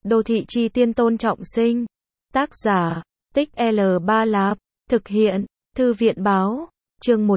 Đô thị chi tiên Tôn Trọng Sinh. Tác giả, Tích L3 Lạp. Thực hiện, Thư viện báo. Chương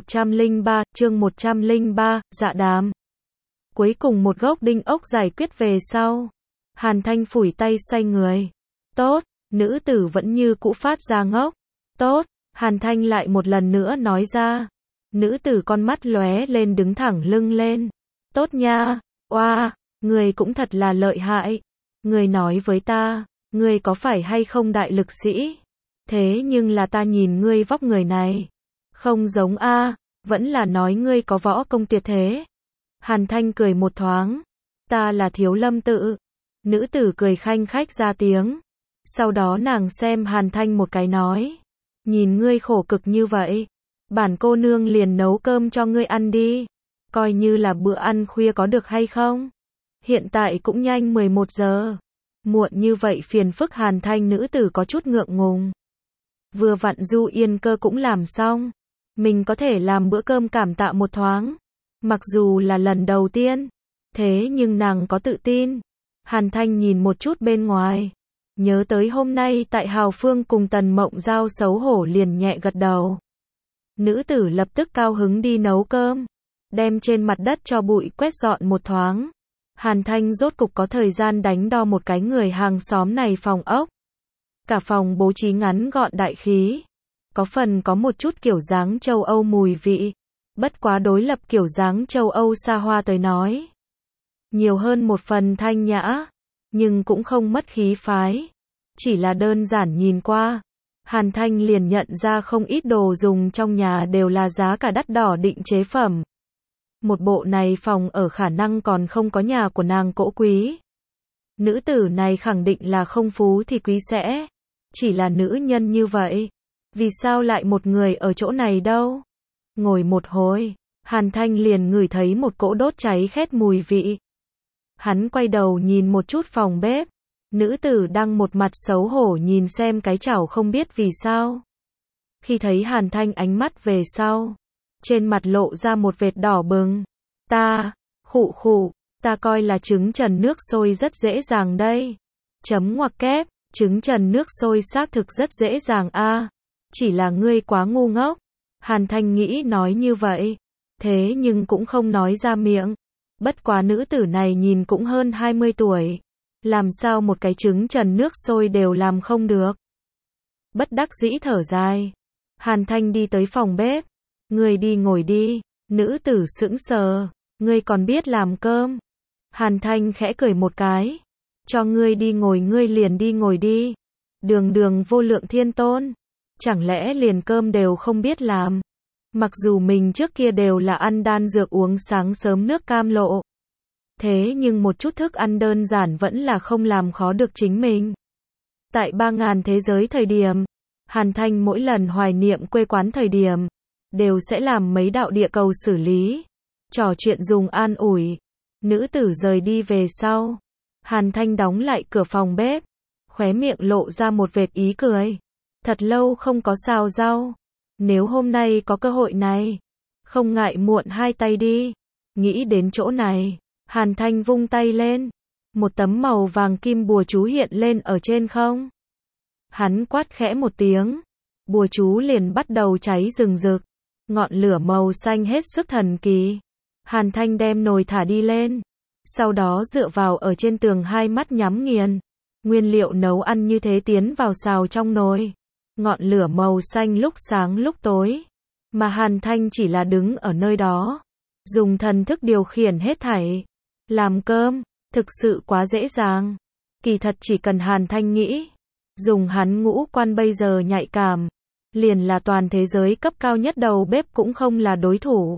103, dạ đàm. Cuối cùng một gốc đinh ốc giải quyết về sau. Hàn Thanh phủi tay xoay người. Tốt, nữ tử vẫn như cũ phát ra ngốc. Tốt, Hàn Thanh lại một lần nữa nói ra. Nữ tử con mắt lóe lên đứng thẳng lưng lên. Tốt nha, oa, người cũng thật là lợi hại. Người nói với ta, người có phải hay không đại lực sĩ? Thế nhưng là ta nhìn ngươi vóc người này. Không giống a, vẫn là nói ngươi có võ công tuyệt thế. Hàn Thanh cười một thoáng. Ta là Thiếu Lâm Tự. Nữ tử cười khanh khách ra tiếng. Sau đó nàng xem Hàn Thanh một cái nói. Nhìn ngươi khổ cực như vậy. Bản cô nương liền nấu cơm cho ngươi ăn đi. Coi như là bữa ăn khuya có được hay không? Hiện tại cũng nhanh 11 giờ. Muộn như vậy phiền phức Hàn Thanh nữ tử có chút ngượng ngùng. Vừa vặn Du Yên Cơ cũng làm xong. Mình có thể làm bữa cơm cảm tạ một thoáng. Mặc dù là lần đầu tiên. Thế nhưng nàng có tự tin. Hàn Thanh nhìn một chút bên ngoài. Nhớ tới hôm nay tại Hào Phương cùng Tần Mộng Giao xấu hổ liền nhẹ gật đầu. Nữ tử lập tức cao hứng đi nấu cơm. Đem trên mặt đất cho bụi quét dọn một thoáng. Hàn Thanh rốt cục có thời gian đánh đo một cái người hàng xóm này phòng ốc. Cả phòng bố trí ngắn gọn đại khí. Có phần có một chút kiểu dáng châu Âu mùi vị. Bất quá đối lập kiểu dáng châu Âu xa hoa tới nói. Nhiều hơn một phần thanh nhã. Nhưng cũng không mất khí phái. Chỉ là đơn giản nhìn qua. Hàn Thanh liền nhận ra không ít đồ dùng trong nhà đều là giá cả đắt đỏ định chế phẩm. Một bộ này phòng ở khả năng còn không có nhà của nàng cỗ quý. Nữ tử này khẳng định là không phú thì quý sẽ. Chỉ là nữ nhân như vậy. Vì sao lại một người ở chỗ này đâu? Ngồi một hồi, Hàn Thanh liền ngửi thấy một cỗ đốt cháy khét mùi vị. Hắn quay đầu nhìn một chút phòng bếp. Nữ tử đang một mặt xấu hổ nhìn xem cái chảo không biết vì sao. Khi thấy Hàn Thanh ánh mắt về sau. Trên mặt lộ ra một vệt đỏ bừng. Ta, khụ, ta coi là trứng trần nước sôi rất dễ dàng đây. Chấm ngoặc kép, trứng trần nước sôi xác thực rất dễ dàng a. Chỉ là ngươi quá ngu ngốc. Hàn Thanh nghĩ nói như vậy. Thế nhưng cũng không nói ra miệng. Bất quá nữ tử này nhìn cũng hơn 20 tuổi. Làm sao một cái trứng trần nước sôi đều làm không được. Bất đắc dĩ thở dài. Hàn Thanh đi tới phòng bếp. Ngươi đi ngồi đi. Nữ tử sững sờ. Ngươi còn biết làm cơm. Hàn Thanh khẽ cười một cái. Cho ngươi đi ngồi ngươi liền đi ngồi đi. Đường vô lượng thiên tôn. Chẳng lẽ liền cơm đều không biết làm. Mặc dù mình trước kia đều là ăn đan dược uống sáng sớm nước cam lộ. Thế nhưng một chút thức ăn đơn giản vẫn là không làm khó được chính mình. Tại 3000 thế giới thời điểm. Hàn Thanh mỗi lần hoài niệm quê quán thời điểm. Đều sẽ làm mấy đạo địa cầu xử lý. Trò chuyện dùng an ủi. Nữ tử rời đi về sau. Hàn Thanh đóng lại cửa phòng bếp. Khóe miệng lộ ra một vệt ý cười. Thật lâu không có xào rau. Nếu hôm nay có cơ hội này. Không ngại muộn hai tay đi. Nghĩ đến chỗ này. Hàn Thanh vung tay lên. Một tấm màu vàng kim bùa chú hiện lên ở trên không. Hắn quát khẽ một tiếng. Bùa chú liền bắt đầu cháy rừng rực. Ngọn lửa màu xanh hết sức thần kỳ. Hàn Thanh đem nồi thả đi lên. Sau đó dựa vào ở trên tường hai mắt nhắm nghiền. Nguyên liệu nấu ăn như thế tiến vào xào trong nồi. Ngọn lửa màu xanh lúc sáng lúc tối. Mà Hàn Thanh chỉ là đứng ở nơi đó. Dùng thần thức điều khiển hết thảy. Làm cơm, thực sự quá dễ dàng. Kỳ thật chỉ cần Hàn Thanh nghĩ. Dùng hắn ngũ quan bây giờ nhạy cảm. Liền là toàn thế giới cấp cao nhất đầu bếp cũng không là đối thủ.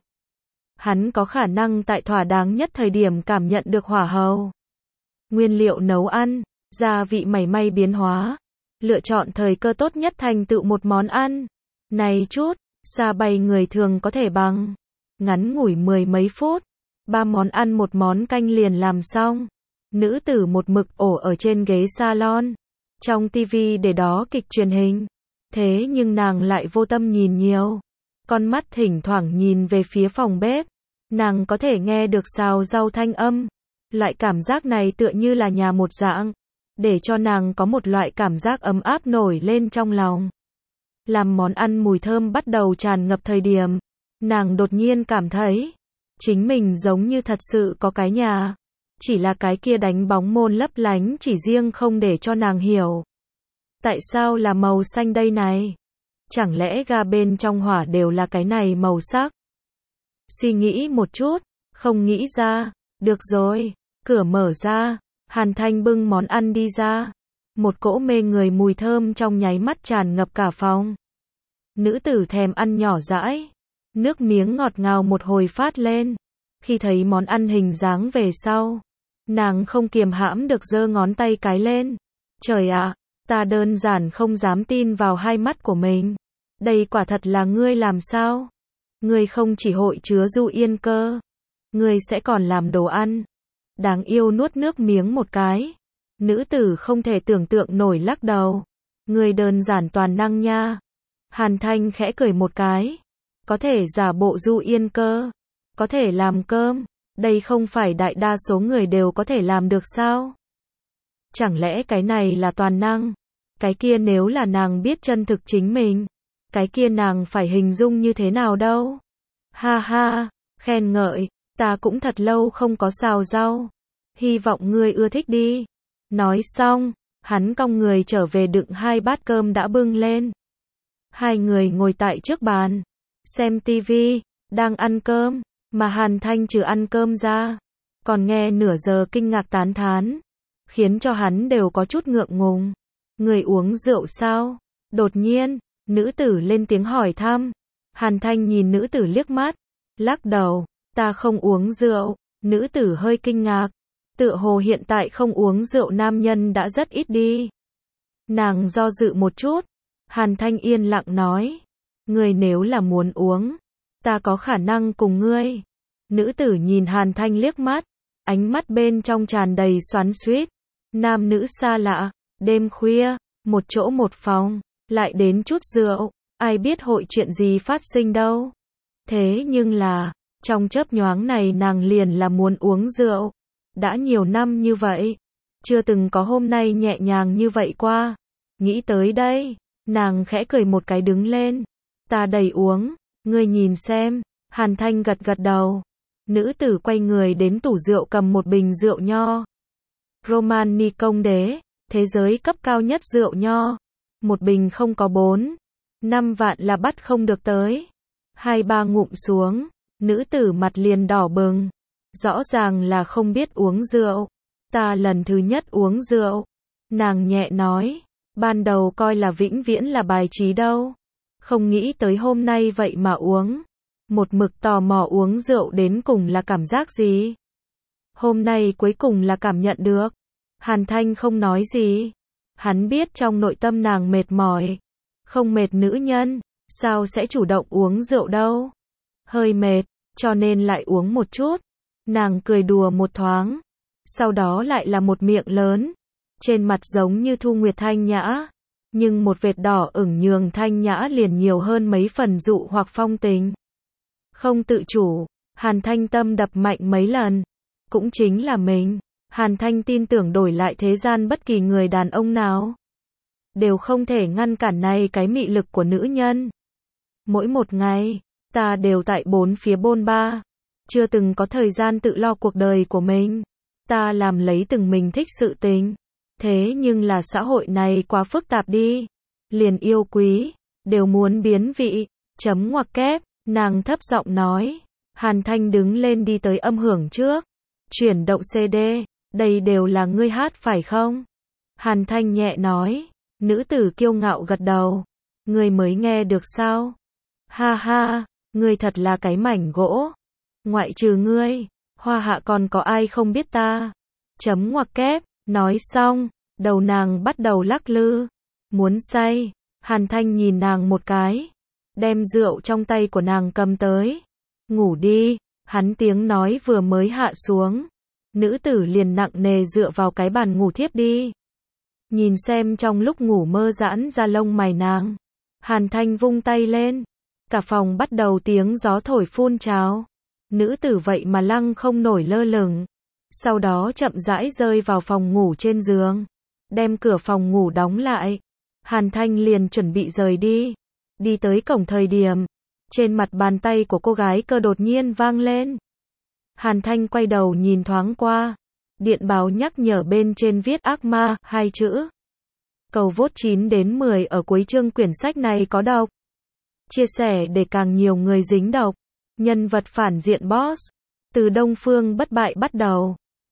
Hắn có khả năng tại thỏa đáng nhất thời điểm cảm nhận được hỏa hầu. Nguyên liệu nấu ăn, gia vị mảy may biến hóa. Lựa chọn thời cơ tốt nhất thành tựu một món ăn. Này chút, xa bay người thường có thể bằng. Ngắn ngủi 10 mấy phút. 3 món ăn một món canh liền làm xong. Nữ tử một mực ổ ở trên ghế salon. Trong tivi để đó kịch truyền hình. Thế nhưng nàng lại vô tâm nhìn nhiều. Con mắt thỉnh thoảng nhìn về phía phòng bếp. Nàng có thể nghe được xào rau thanh âm. Loại cảm giác này tựa như là nhà một dạng. để cho nàng có một loại cảm giác ấm áp nổi lên trong lòng. Làm món ăn mùi thơm bắt đầu tràn ngập thời điểm, nàng đột nhiên cảm thấy, chính mình giống như thật sự có cái nhà. Chỉ là cái kia đánh bóng môn lấp lánh chỉ riêng không để cho nàng hiểu. Tại sao là màu xanh đây này? Chẳng lẽ ga bên trong hỏa đều là cái này màu sắc? Suy nghĩ một chút, không nghĩ ra. Được rồi, cửa mở ra, Hàn Thanh bưng món ăn đi ra. Một cỗ mê người mùi thơm trong nháy mắt tràn ngập cả phòng. Nữ tử thèm ăn nhỏ dãi, nước miếng ngọt ngào một hồi phát lên. Khi thấy món ăn hình dáng về sau, nàng không kiềm hãm được giơ ngón tay cái lên. Trời ạ, ta đơn giản không dám tin vào hai mắt của mình. Đây quả thật là ngươi làm sao? Ngươi không chỉ hội chứa du yên cơ, ngươi sẽ còn làm đồ ăn. Đáng yêu nuốt nước miếng một cái. Nữ tử không thể tưởng tượng nổi lắc đầu. Ngươi đơn giản toàn năng nha. Hàn Thanh khẽ cười một cái. Có thể giả bộ du yên cơ, có thể làm cơm, đây không phải đại đa số người đều có thể làm được sao? Chẳng lẽ cái này là toàn năng? Cái kia nếu là nàng biết chân thực chính mình, cái kia nàng phải hình dung như thế nào đâu? Ha ha, khen ngợi, ta cũng thật lâu không có xào rau. Hy vọng ngươi ưa thích đi. Nói xong, hắn cong người trở về đựng 2 bát cơm đã bưng lên. Hai người ngồi tại trước bàn, xem tivi, đang ăn cơm, mà Hàn Thanh trừ ăn cơm ra, còn nghe nửa giờ kinh ngạc tán thán, khiến cho hắn đều có chút ngượng ngùng. Người uống rượu sao? Đột nhiên, nữ tử lên tiếng hỏi thăm. Hàn Thanh nhìn nữ tử liếc mắt, lắc đầu, ta không uống rượu. Nữ tử hơi kinh ngạc, tựa hồ hiện tại không uống rượu nam nhân đã rất ít đi. Nàng do dự một chút, Hàn Thanh yên lặng nói, ngươi nếu là muốn uống, ta có khả năng cùng ngươi. Nữ tử nhìn Hàn Thanh liếc mắt, ánh mắt bên trong tràn đầy xoắn xuýt. Nam nữ xa lạ, đêm khuya, một chỗ một phòng, lại đến chút rượu, ai biết hội chuyện gì phát sinh đâu. Thế nhưng là, trong chớp nhoáng này nàng liền là muốn uống rượu. Đã nhiều năm như vậy, chưa từng có hôm nay nhẹ nhàng như vậy qua. Nghĩ tới đây, nàng khẽ cười một cái đứng lên. Ta đầy uống, ngươi nhìn xem. Hàn Thanh gật gật đầu. Nữ tử quay người đến tủ rượu cầm một bình rượu nho. Romani công đế, thế giới cấp cao nhất rượu nho. Một bình không có 4-5 vạn là bắt không được tới. 2-3 ngụm xuống, nữ tử mặt liền đỏ bừng. Rõ ràng là không biết uống rượu. Ta lần thứ nhất uống rượu. Nàng nhẹ nói, ban đầu coi là vĩnh viễn là bài trí đâu. Không nghĩ tới hôm nay vậy mà uống. Một mực tò mò uống rượu đến cùng là cảm giác gì. Hôm nay cuối cùng là cảm nhận được. Hàn Thanh không nói gì. Hắn biết trong nội tâm nàng mệt mỏi. Không mệt nữ nhân, sao sẽ chủ động uống rượu đâu. Hơi mệt, cho nên lại uống một chút. Nàng cười đùa một thoáng. Sau đó lại là một miệng lớn. Trên mặt giống như Thu Nguyệt thanh nhã. Nhưng một vệt đỏ ửng nhường thanh nhã liền nhiều hơn mấy phần dụ hoặc phong tình. Không tự chủ, Hàn Thanh tâm đập mạnh mấy lần. Cũng chính là mình. Hàn Thanh tin tưởng đổi lại thế gian bất kỳ người đàn ông nào đều không thể ngăn cản này cái mị lực của nữ nhân. Mỗi một ngày, ta đều tại bốn phía bôn ba. Chưa từng có thời gian tự lo cuộc đời của mình. Ta làm lấy từng mình thích sự tình. Thế nhưng là xã hội này quá phức tạp đi. Liền yêu quý, đều muốn biến vị. Chấm ngoặc kép, nàng thấp giọng nói. Hàn Thanh đứng lên đi tới âm hưởng trước. Chuyển động CD, đây đều là ngươi hát phải không? Hàn Thanh nhẹ nói. Nữ tử kiêu ngạo gật đầu. Ngươi mới nghe được sao? Ha ha, ngươi thật là cái mảnh gỗ. Ngoại trừ ngươi, hoa hạ còn có ai không biết ta? Chấm ngoặc kép, nói xong, đầu nàng bắt đầu lắc lư. Muốn say, Hàn Thanh nhìn nàng một cái. Đem rượu trong tay của nàng cầm tới. Ngủ đi, hắn tiếng nói vừa mới hạ xuống. Nữ tử liền nặng nề dựa vào cái bàn ngủ thiếp đi. Nhìn xem trong lúc ngủ mơ giãn ra lông mày nàng. Hàn Thanh vung tay lên. Cả phòng bắt đầu tiếng gió thổi phun trào. Nữ tử vậy mà lăng không nổi lơ lửng. Sau đó chậm rãi rơi vào phòng ngủ trên giường. đem cửa phòng ngủ đóng lại. Hàn Thanh liền chuẩn bị rời đi. Đi tới cổng thời điểm, trên mặt bàn tay của cô gái cơ đột nhiên vang lên. Hàn Thanh quay đầu nhìn thoáng qua. Điện báo nhắc nhở bên trên viết ác ma, 2 chữ. Cầu vote 9 đến 10 ở cuối chương quyển sách này có độc. Chia sẻ để càng nhiều người dính độc. Nhân vật phản diện boss. Từ Đông Phương bất bại bắt đầu.